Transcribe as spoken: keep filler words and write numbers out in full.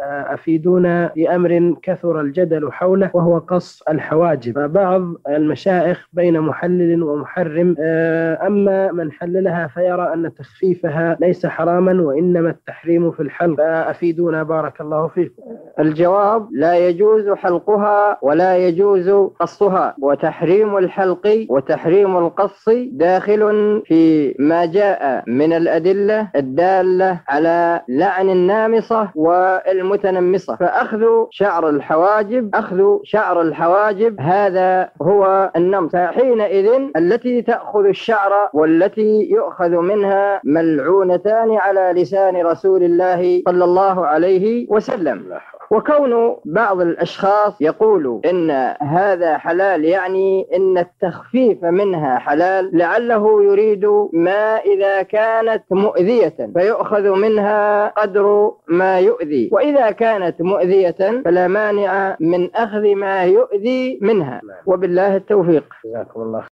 أفيدونا بأمر كثر الجدل حوله وهو قص الحواجب. فبعض المشايخ بين محلل ومحرم، أما من حللها فيرى أن تخفيفها ليس حراما وإنما التحريم في الحلق، فأفيدونا بارك الله فيكم. الجواب: لا يجوز حلقها ولا يجوز قصها، وتحريم الحلق وتحريم القص داخل في ما جاء من الأدلة الدالة على لعن النامصة والمتنمصة. فأخذ شعر الحواجب أخذ شعر الحواجب هذا هو النمص، فحينئذ التي تأخذ الشعر والتي يؤخذ منها ملعونتان على لسان رسول الله صلى الله عليه وسلم. وكون بعض الأشخاص يقول إن هذا حلال، يعني إن التخفيف منها حلال، لعله يريد ما إذا كانت مؤذية فيؤخذ منها قدر ما يؤذي، وإذا كانت مؤذية فلا مانع من أخذ ما يؤذي منها. وبالله التوفيق. جزاكم الله.